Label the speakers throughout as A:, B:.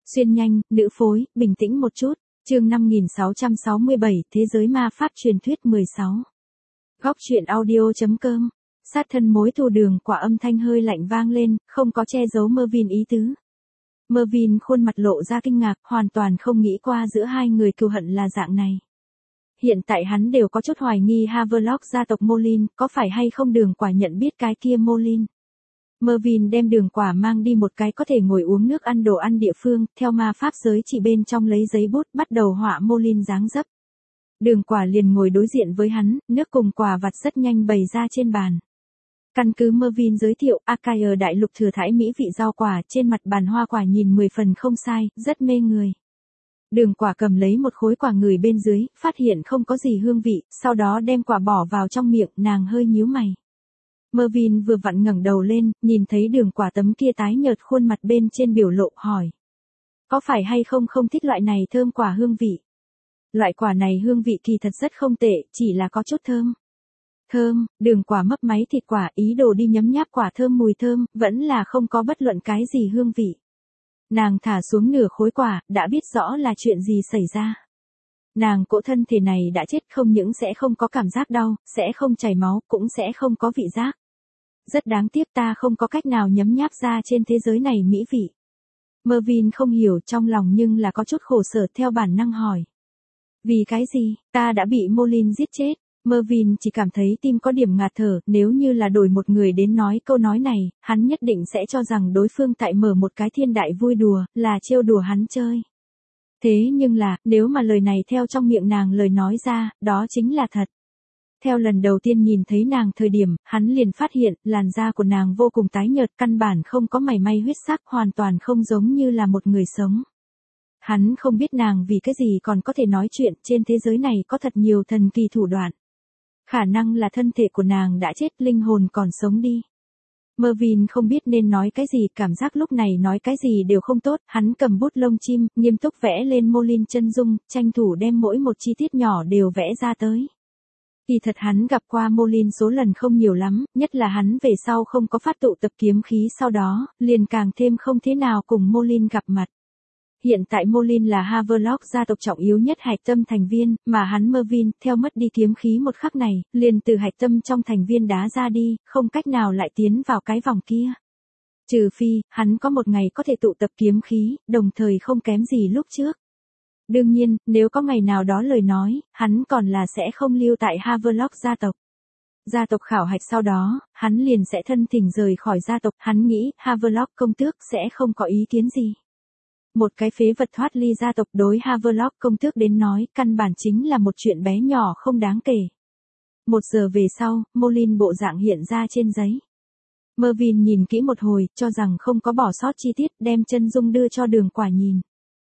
A: Xuyên nhanh, nữ phối, bình tĩnh một chút. Chương 5667, Thế giới ma pháp truyền thuyết 16. Góc truyện audio.com. Sát thân mối thù Đường Quả âm thanh hơi lạnh vang lên, không có che giấu Mervyn ý tứ. Mervyn khuôn mặt lộ ra kinh ngạc, hoàn toàn không nghĩ qua giữa hai người cừu hận là dạng này. Hiện tại hắn đều có chút hoài nghi Havelock gia tộc Molin, có phải hay không Đường Quả nhận biết cái kia Molin. Mervyn đem Đường Quả mang đi một cái có thể ngồi uống nước ăn đồ ăn địa phương, theo ma pháp giới chỉ bên trong lấy giấy bút bắt đầu họa Molin dáng dấp. Đường Quả liền ngồi đối diện với hắn, nước cùng quả vặt rất nhanh bày ra trên bàn. Căn cứ Mervyn giới thiệu, Arcaia đại lục thừa thãi mỹ vị rau quả, trên mặt bàn hoa quả nhìn 10 phần không sai, rất mê người. Đường Quả cầm lấy một khối quả ngửi bên dưới, phát hiện không có gì hương vị, sau đó đem quả bỏ vào trong miệng, nàng hơi nhíu mày. Mervyn vừa vặn ngẩng đầu lên, nhìn thấy Đường Quả tấm kia tái nhợt khuôn mặt bên trên biểu lộ, hỏi. Có phải hay không không thích loại này thơm quả hương vị? Loại quả này hương vị kỳ thật rất không tệ, chỉ là có chút thơm. Thơm, Đường Quả mấp máy thịt quả, ý đồ đi nhấm nháp quả thơm mùi thơm, vẫn là không có bất luận cái gì hương vị. Nàng thả xuống nửa khối quả, đã biết rõ là chuyện gì xảy ra. Nàng cỗ thân thể này đã chết, không những sẽ không có cảm giác đau, sẽ không chảy máu, cũng sẽ không có vị giác. Rất đáng tiếc, ta không có cách nào nhấm nháp ra trên thế giới này mỹ vị. Mervyn không hiểu trong lòng nhưng là có chút khổ sở, theo bản năng hỏi. Vì cái gì, ta đã bị Molin giết chết. Mervyn chỉ cảm thấy tim có điểm ngạt thở, nếu như là đổi một người đến nói câu nói này, hắn nhất định sẽ cho rằng đối phương tại mở một cái thiên đại vui đùa, là trêu đùa hắn chơi. Thế nhưng là, nếu mà lời này theo trong miệng nàng lời nói ra, đó chính là thật. Theo lần đầu tiên nhìn thấy nàng thời điểm, hắn liền phát hiện, làn da của nàng vô cùng tái nhợt, căn bản không có mảy may huyết sắc, hoàn toàn không giống như là một người sống. Hắn không biết nàng vì cái gì còn có thể nói chuyện, trên thế giới này có thật nhiều thần kỳ thủ đoạn. Khả năng là thân thể của nàng đã chết, linh hồn còn sống đi. Mervyn không biết nên nói cái gì, cảm giác lúc này nói cái gì đều không tốt, hắn cầm bút lông chim, nghiêm túc vẽ lên Molin chân dung, tranh thủ đem mỗi một chi tiết nhỏ đều vẽ ra tới. Kỳ thật hắn gặp qua Molin số lần không nhiều lắm, nhất là hắn về sau không có phát tụ tập kiếm khí sau đó, liền càng thêm không thế nào cùng Molin gặp mặt. Hiện tại Molin là Havelock gia tộc trọng yếu nhất hạch tâm thành viên, mà hắn Mervyn, theo mất đi kiếm khí một khắc này, liền từ hạch tâm trong thành viên đá ra đi, không cách nào lại tiến vào cái vòng kia. Trừ phi, hắn có một ngày có thể tụ tập kiếm khí, đồng thời không kém gì lúc trước. Đương nhiên, nếu có ngày nào đó lời nói, hắn còn là sẽ không lưu tại Havelock gia tộc. Gia tộc khảo hạch sau đó, hắn liền sẽ thân thỉnh rời khỏi gia tộc, hắn nghĩ Havelock công tước sẽ không có ý kiến gì. Một cái phế vật thoát ly gia tộc đối Havelock công tước đến nói, căn bản chính là một chuyện bé nhỏ không đáng kể. 1 giờ về sau, Molin bộ dạng hiện ra trên giấy. Mervyn nhìn kỹ một hồi, cho rằng không có bỏ sót chi tiết, đem chân dung đưa cho Đường Quả nhìn.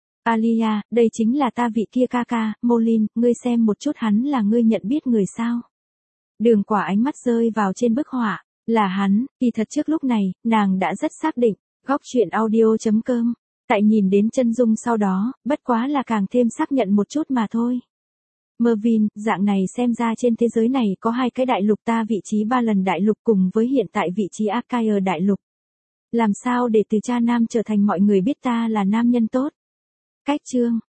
A: Alia, đây chính là ta vị kia ca ca, Molin, ngươi xem một chút hắn là ngươi nhận biết người sao. Đường Quả ánh mắt rơi vào trên bức họa, là hắn, kỳ thật trước lúc này, nàng đã rất xác định. Góc truyện audio.com. Tại nhìn đến chân dung sau đó, bất quá là càng thêm xác nhận một chút mà thôi. Mervyn, dạng này xem ra trên thế giới này có 2 cái đại lục, ta vị trí 3 lần đại lục cùng với hiện tại vị trí Arcaia đại lục. Làm sao để từ cha nam trở thành mọi người biết ta là nam nhân tốt? Cách chương.